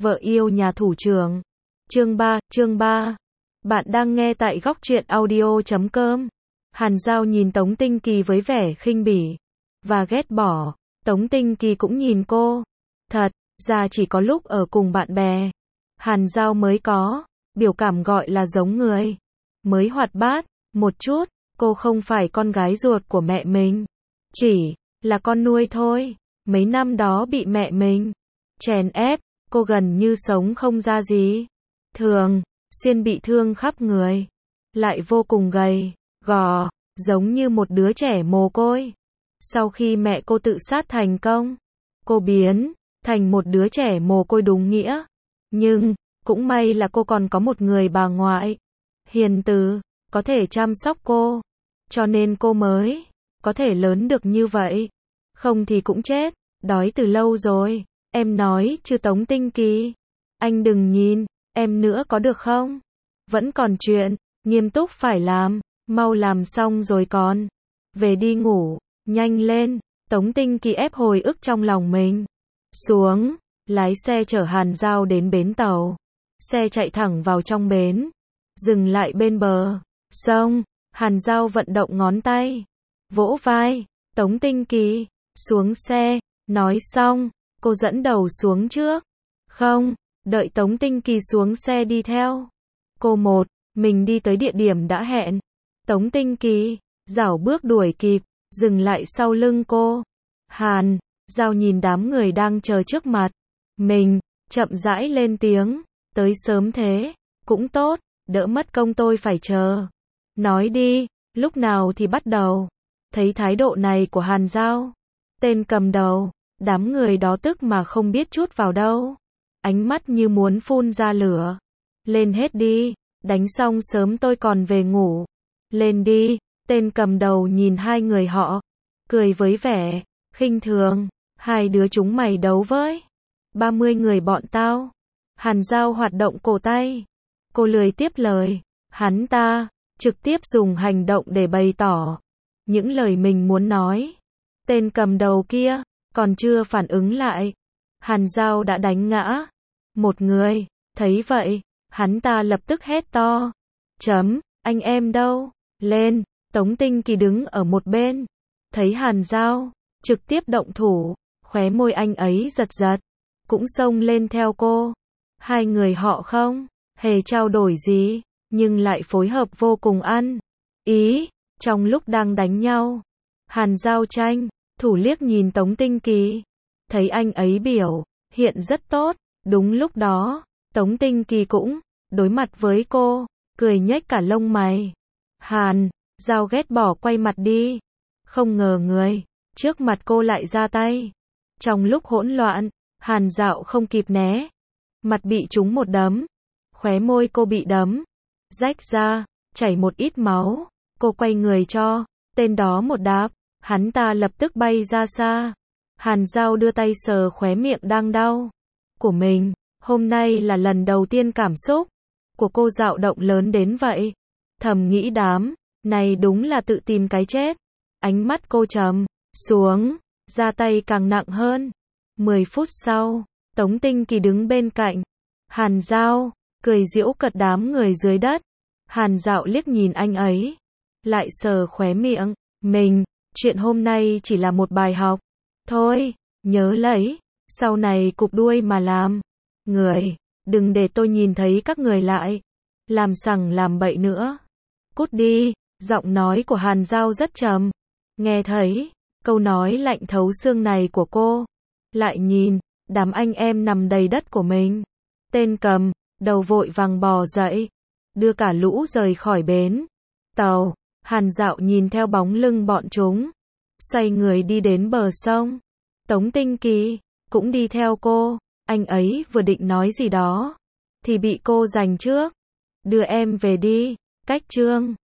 Vợ yêu nhà thủ trưởng. Chương 3. Bạn đang nghe tại góc truyện audio.com. Hàn Giao nhìn Tống Tinh Kỳ với vẻ khinh bỉ và ghét bỏ. Tống Tinh Kỳ cũng nhìn cô. Thật ra chỉ có lúc ở cùng bạn bè, Hàn Giao mới có biểu cảm gọi là giống người, mới hoạt bát một chút. Cô không phải con gái ruột của mẹ mình, chỉ là con nuôi thôi. Mấy năm đó bị mẹ mình chèn ép, cô gần như sống không ra gì, thường xuyên bị thương khắp người, lại vô cùng gầy gò, giống như một đứa trẻ mồ côi. Sau khi mẹ cô tự sát thành công, cô biến thành một đứa trẻ mồ côi đúng nghĩa. Nhưng cũng may là cô còn có một người bà ngoại hiền từ, có thể chăm sóc cô, cho nên cô mới có thể lớn được như vậy. Không thì cũng chết đói từ lâu rồi. Em nói chứ Tống Tinh Kỳ, anh đừng nhìn em nữa có được không? Vẫn còn chuyện nghiêm túc phải làm, mau làm xong rồi còn về đi ngủ, nhanh lên. Tống Tinh Kỳ ép hồi ức trong lòng mình xuống, lái xe chở Hàn Giao đến bến tàu. Xe chạy thẳng vào trong bến, dừng lại bên bờ sông. Hàn Giao vận động ngón tay, vỗ vai Tống Tinh Kỳ xuống xe. Nói xong, cô dẫn đầu xuống trước. Không đợi Tống Tinh Kỳ xuống xe đi theo cô một mình đi tới địa điểm đã hẹn. Tống Tinh Kỳ rảo bước đuổi kịp, dừng lại sau lưng cô. Hàn Giao nhìn đám người đang chờ trước mặt mình, chậm rãi lên tiếng, tới sớm thế cũng tốt, đỡ mất công tôi phải chờ. Nói đi, lúc nào thì bắt đầu? Thấy thái độ này của Hàn Giao, tên cầm đầu, đám người đó tức mà không biết chút vào đâu, ánh mắt như muốn phun ra lửa. Lên hết đi, đánh xong sớm tôi còn về ngủ. Lên đi. Tên cầm đầu nhìn hai người họ, cười với vẻ khinh thường. Hai đứa chúng mày đấu với 30 người bọn tao. Hàn Giao hoạt động cổ tay, cô lười tiếp lời hắn ta, trực tiếp dùng hành động để bày tỏ những lời mình muốn nói. Tên cầm đầu kia còn chưa phản ứng lại, Hàn Giao đã đánh ngã một người. Thấy vậy, hắn ta lập tức hét to, anh em đâu? Lên. Tống Tinh Kỳ đứng ở một bên, thấy Hàn Giao trực tiếp động thủ, khóe môi anh ấy giật giật, cũng xông lên theo cô. Hai người họ không hề trao đổi gì, nhưng lại phối hợp vô cùng ăn ý. Trong lúc đang đánh nhau, Hàn Giao tranh thủ liếc nhìn Tống Tinh Kỳ, thấy anh ấy biểu hiện rất tốt. Đúng lúc đó, Tống Tinh Kỳ cũng đối mặt với cô, cười nhếch cả lông mày. Hàn Giao ghét bỏ quay mặt đi, không ngờ người trước mặt cô lại ra tay. Trong lúc hỗn loạn, Hàn Giao không kịp né, mặt bị trúng một đấm, khóe môi cô bị đấm rách ra, chảy một ít máu. Cô quay người cho tên đó một đạp, hắn ta lập tức bay ra xa. Hàn Giao đưa tay sờ khóe miệng đang đau của mình. Hôm nay là lần đầu tiên cảm xúc của cô dao động lớn đến vậy. Thầm nghĩ đám này đúng là tự tìm cái chết. Ánh mắt cô trầm xuống, ra tay càng nặng hơn. 10 phút sau, Tống Tinh Kỳ đứng bên cạnh Hàn Giao, cười giễu cợt đám người dưới đất. Hàn Giao liếc nhìn anh ấy, lại sờ khóe miệng mình. Chuyện hôm nay chỉ là một bài học thôi, nhớ lấy, sau này cụp đuôi mà làm người, đừng để tôi nhìn thấy các người lại làm sằng làm bậy nữa. Cút đi. Giọng nói của Hàn Giao rất trầm. Nghe thấy câu nói lạnh thấu xương này của cô, lại nhìn đám anh em nằm đầy đất của mình, tên cầm đầu vội vàng bò dậy, đưa cả lũ rời khỏi bến tàu. Hàn Giao nhìn theo bóng lưng bọn chúng, xoay người đi đến bờ sông. Tống Tinh Kỳ cũng đi theo cô. Anh ấy vừa định nói gì đó thì bị cô giành trước. Đưa em về đi. Cách chương